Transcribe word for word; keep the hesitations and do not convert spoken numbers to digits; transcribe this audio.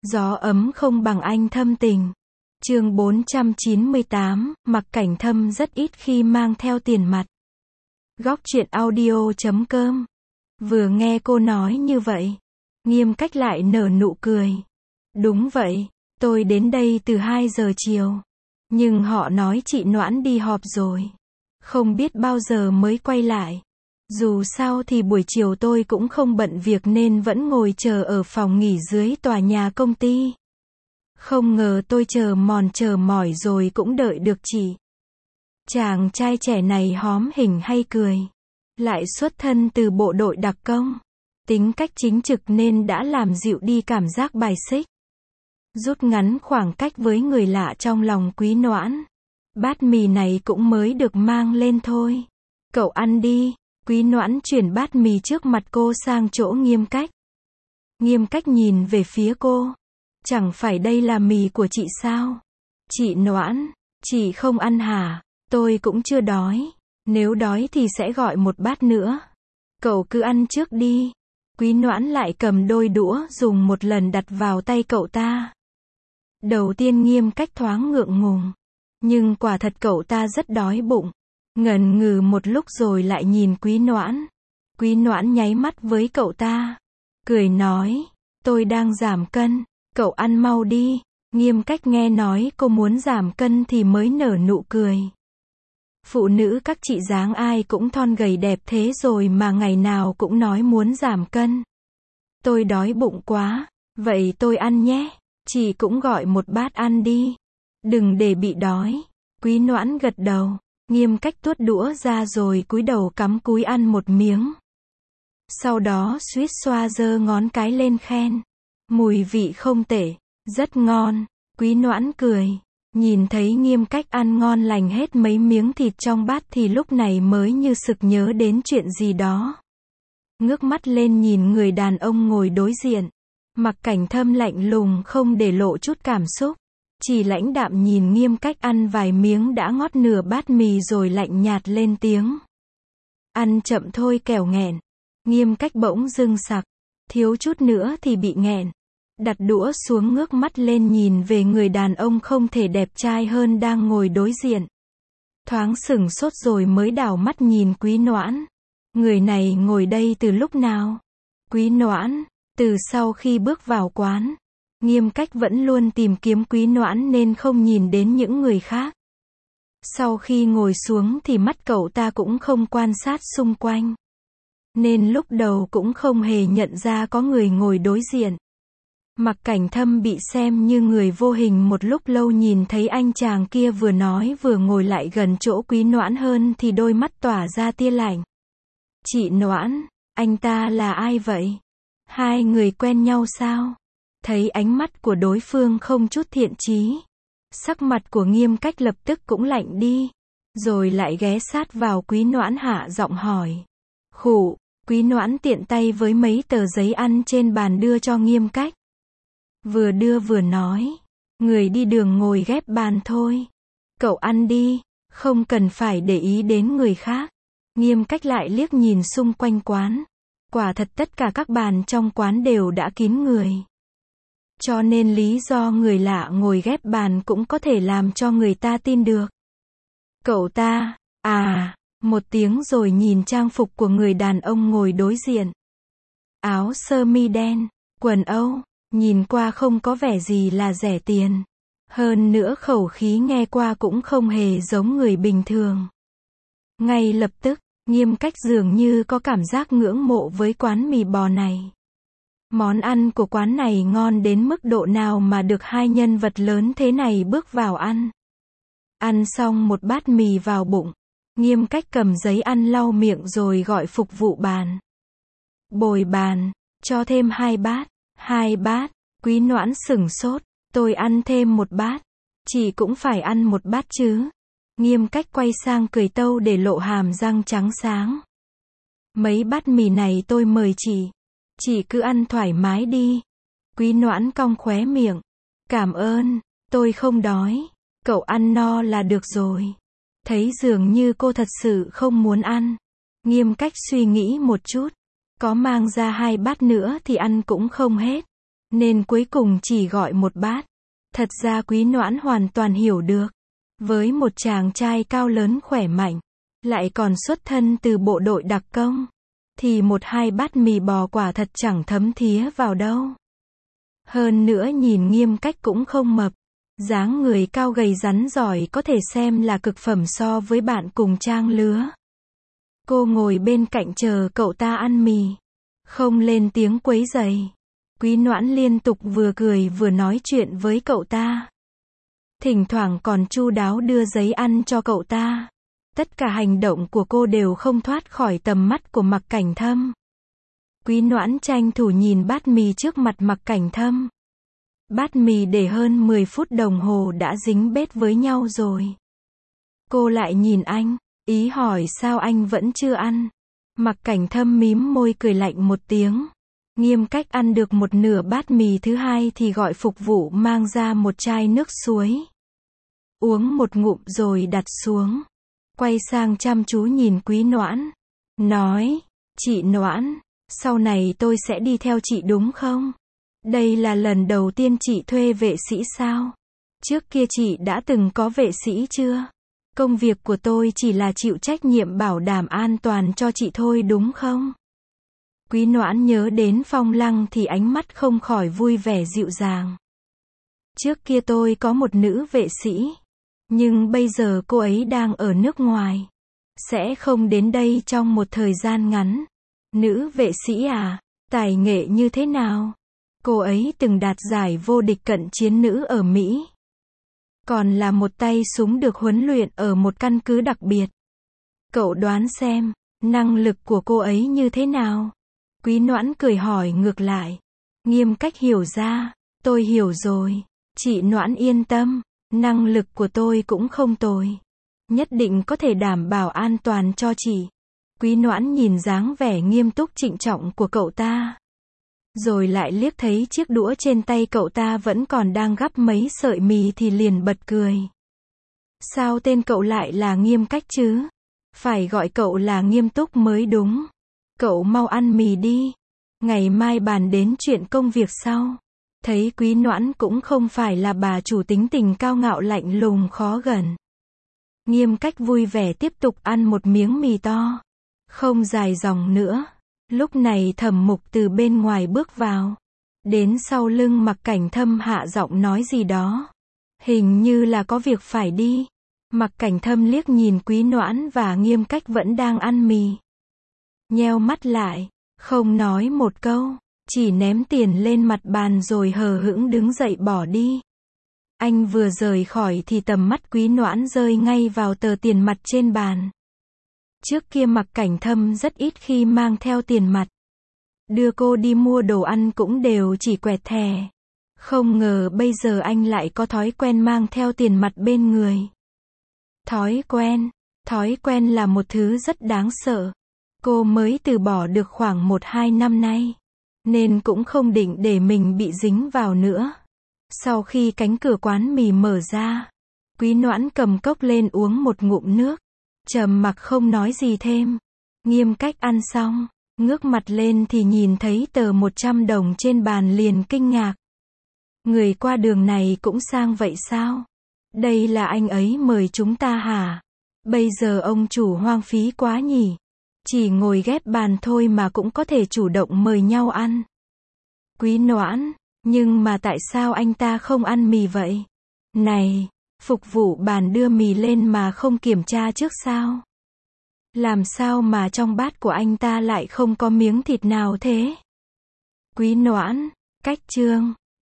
Gió ấm không bằng anh thâm tình. Chương bốn trăm chín mươi tám, Mặc Cảnh Thâm rất ít khi mang theo tiền mặt. Góc truyện audio chấm com. Vừa nghe cô nói như vậy, Nghiêm Cách lại nở nụ cười. Đúng vậy, tôi đến đây từ hai giờ chiều. Nhưng họ nói chị Noãn đi họp rồi. Không biết bao giờ mới quay lại. Dù sao thì buổi chiều tôi cũng không bận việc nên vẫn ngồi chờ ở phòng nghỉ dưới tòa nhà công ty. Không ngờ tôi chờ mòn chờ mỏi rồi cũng đợi được chị. Chàng trai trẻ này hóm hình hay cười. Lại xuất thân từ bộ đội đặc công. Tính cách chính trực nên đã làm dịu đi cảm giác bài xích. Rút ngắn khoảng cách với người lạ trong lòng Quý Noãn. Bát mì này cũng mới được mang lên thôi. Cậu ăn đi. Quý Noãn chuyển bát mì trước mặt cô sang chỗ Nghiêm Cách. Nghiêm Cách nhìn về phía cô. Chẳng phải đây là mì của chị sao? Chị Noãn, chị không ăn hả? Tôi cũng chưa đói. Nếu đói thì sẽ gọi một bát nữa. Cậu cứ ăn trước đi. Quý Noãn lại cầm đôi đũa dùng một lần đặt vào tay cậu ta. Đầu tiên Nghiêm Cách thoáng ngượng ngùng. Nhưng quả thật cậu ta rất đói bụng. Ngần ngừ một lúc rồi lại nhìn Quý Noãn. Quý Noãn nháy mắt với cậu ta. Cười nói, tôi đang giảm cân, cậu ăn mau đi. Nghiêm Cách nghe nói cô muốn giảm cân thì mới nở nụ cười. Phụ nữ các chị dáng ai cũng thon gầy đẹp thế rồi mà ngày nào cũng nói muốn giảm cân. Tôi đói bụng quá, vậy tôi ăn nhé. Chị cũng gọi một bát ăn đi. Đừng để bị đói. Quý Noãn gật đầu. Nghiêm Cách tuốt đũa ra rồi cúi đầu cắm cúi ăn một miếng. Sau đó suýt xoa giơ ngón cái lên khen. Mùi vị không tệ, rất ngon. Quý Noãn cười. Nhìn thấy Nghiêm Cách ăn ngon lành hết mấy miếng thịt trong bát thì lúc này mới như sực nhớ đến chuyện gì đó. Ngước mắt lên nhìn người đàn ông ngồi đối diện. Mặc Cảnh Thâm lạnh lùng không để lộ chút cảm xúc. Chỉ lãnh đạm nhìn Nghiêm Cách ăn vài miếng đã ngót nửa bát mì rồi lạnh nhạt lên tiếng. Ăn chậm thôi kẻo nghẹn. Nghiêm Cách bỗng dưng sặc. Thiếu chút nữa thì bị nghẹn. Đặt đũa xuống ngước mắt lên nhìn về người đàn ông không thể đẹp trai hơn đang ngồi đối diện. Thoáng sửng sốt rồi mới đảo mắt nhìn Quý Noãn. Người này ngồi đây từ lúc nào? Quý Noãn, từ sau khi bước vào quán. Nghiêm Cách vẫn luôn tìm kiếm Quý Noãn nên không nhìn đến những người khác. Sau khi ngồi xuống thì mắt cậu ta cũng không quan sát xung quanh. Nên lúc đầu cũng không hề nhận ra có người ngồi đối diện. Mặc Cảnh Thâm bị xem như người vô hình một lúc lâu nhìn thấy anh chàng kia vừa nói vừa ngồi lại gần chỗ Quý Noãn hơn thì đôi mắt tỏa ra tia lạnh. Chị Noãn, anh ta là ai vậy? Hai người quen nhau sao? Thấy ánh mắt của đối phương không chút thiện chí. Sắc mặt của Nghiêm Cách lập tức cũng lạnh đi. Rồi lại ghé sát vào Quý Noãn hạ giọng hỏi. Khụ, Quý Noãn tiện tay với mấy tờ giấy ăn trên bàn đưa cho Nghiêm Cách. Vừa đưa vừa nói. Người đi đường ngồi ghép bàn thôi. Cậu ăn đi, không cần phải để ý đến người khác. Nghiêm Cách lại liếc nhìn xung quanh quán. Quả thật tất cả các bàn trong quán đều đã kín người. Cho nên lý do người lạ ngồi ghép bàn cũng có thể làm cho người ta tin được. Cậu ta, à, một tiếng rồi nhìn trang phục của người đàn ông ngồi đối diện. Áo sơ mi đen, quần Âu, nhìn qua không có vẻ gì là rẻ tiền. Hơn nữa khẩu khí nghe qua cũng không hề giống người bình thường. Ngay lập tức, Nghiêm Cách dường như có cảm giác ngưỡng mộ với quán mì bò này. Món ăn của quán này ngon đến mức độ nào mà được hai nhân vật lớn thế này bước vào ăn. Ăn xong một bát mì vào bụng, Nghiêm Cách cầm giấy ăn lau miệng rồi gọi phục vụ bàn. Bồi bàn, cho thêm hai bát, hai bát. Quý Noãn sửng sốt, tôi ăn thêm một bát. Chị cũng phải ăn một bát chứ. Nghiêm Cách quay sang cười tâu để lộ hàm răng trắng sáng. Mấy bát mì này tôi mời chị. Chị cứ ăn thoải mái đi. Quý Noãn cong khóe miệng. Cảm ơn, tôi không đói. Cậu ăn no là được rồi. Thấy dường như cô thật sự không muốn ăn. Nghiêm Cách suy nghĩ một chút. Có mang ra hai bát nữa thì ăn cũng không hết. nên cuối cùng chỉ gọi một bát. Thật ra Quý Noãn hoàn toàn hiểu được. Với một chàng trai cao lớn khỏe mạnh, lại còn xuất thân từ bộ đội đặc công, thì một hai bát mì bò quả thật chẳng thấm thía vào đâu. Hơn nữa nhìn Nghiêm Cách cũng không mập. Dáng người cao gầy rắn giỏi có thể xem là cực phẩm so với bạn cùng trang lứa. Cô ngồi bên cạnh chờ cậu ta ăn mì, không lên tiếng quấy rầy. Quý Noãn liên tục vừa cười vừa nói chuyện với cậu ta. Thỉnh thoảng còn chu đáo đưa giấy ăn cho cậu ta. Tất cả hành động của cô đều không thoát khỏi tầm mắt của Mạc Cảnh Thâm. Quý Noãn tranh thủ nhìn bát mì trước mặt Mạc Cảnh Thâm. Bát mì để hơn mười phút đồng hồ đã dính bết với nhau rồi. Cô lại nhìn anh, ý hỏi sao anh vẫn chưa ăn. Mạc Cảnh Thâm mím môi cười lạnh một tiếng. Nghiêm Cách ăn được một nửa bát mì thứ hai thì gọi phục vụ mang ra một chai nước suối. Uống một ngụm rồi đặt xuống. Quay sang chăm chú nhìn Quý Noãn. Nói, chị Noãn, sau này tôi sẽ đi theo chị đúng không? Đây là lần đầu tiên chị thuê vệ sĩ sao? Trước kia chị đã từng có vệ sĩ chưa? Công việc của tôi chỉ là chịu trách nhiệm bảo đảm an toàn cho chị thôi đúng không? Quý Noãn nhớ đến Phong Lăng thì ánh mắt không khỏi vui vẻ dịu dàng. Trước kia tôi có một nữ vệ sĩ, nhưng bây giờ cô ấy đang ở nước ngoài, sẽ không đến đây trong một thời gian ngắn. Nữ vệ sĩ à? Tài nghệ như thế nào? Cô ấy từng đạt giải vô địch cận chiến nữ ở Mỹ. Còn là một tay súng được huấn luyện ở một căn cứ đặc biệt. Cậu đoán xem, năng lực của cô ấy như thế nào? Quý Noãn cười hỏi ngược lại. Nghiêm Cách hiểu ra, tôi hiểu rồi. Chị Noãn yên tâm, năng lực của tôi cũng không tồi. Nhất định có thể đảm bảo an toàn cho chị. Quý Noãn nhìn dáng vẻ nghiêm túc trịnh trọng của cậu ta. Rồi lại liếc thấy chiếc đũa trên tay cậu ta vẫn còn đang gắp mấy sợi mì thì liền bật cười. Sao tên cậu lại là Nghiêm Cách chứ? Phải gọi cậu là Nghiêm Túc mới đúng. Cậu mau ăn mì đi. Ngày mai bàn đến chuyện công việc sau. Thấy Quý Noãn cũng không phải là bà chủ tính tình cao ngạo lạnh lùng khó gần. Nghiêm Cách vui vẻ tiếp tục ăn một miếng mì to. Không dài dòng nữa. Lúc này Thẩm Mục từ bên ngoài bước vào. Đến sau lưng Mạc Cảnh Thâm hạ giọng nói gì đó. Hình như là có việc phải đi. Mạc Cảnh Thâm liếc nhìn Quý Noãn và Nghiêm Cách vẫn đang ăn mì. Nheo mắt lại, không nói một câu, chỉ ném tiền lên mặt bàn rồi hờ hững đứng dậy bỏ đi. Anh vừa rời khỏi thì tầm mắt Quý Noãn rơi ngay vào tờ tiền mặt trên bàn. Trước kia Mạc Cảnh Thâm rất ít khi mang theo tiền mặt. Đưa cô đi mua đồ ăn cũng đều chỉ quẹt thẻ. Không ngờ bây giờ anh lại có thói quen mang theo tiền mặt bên người. Thói quen, thói quen là một thứ rất đáng sợ. Cô mới từ bỏ được khoảng một hai năm nay, nên cũng không định để mình bị dính vào nữa. Sau khi cánh cửa quán mì mở ra, Quý Noãn cầm cốc lên uống một ngụm nước, trầm mặc không nói gì thêm. Nghiêm Cách ăn xong, ngước mặt lên thì nhìn thấy tờ một trăm đồng trên bàn liền kinh ngạc. Người qua đường này cũng sang vậy sao? Đây là anh ấy mời chúng ta hả? Bây giờ ông chủ hoang phí quá nhỉ? Chỉ ngồi ghép bàn thôi mà cũng có thể chủ động mời nhau ăn. Quý Noãn, nhưng mà tại sao anh ta không ăn mì vậy? Này, phục vụ bàn đưa mì lên mà không kiểm tra trước sao? Làm sao mà trong bát của anh ta lại không có miếng thịt nào thế? Quý Noãn, cách chương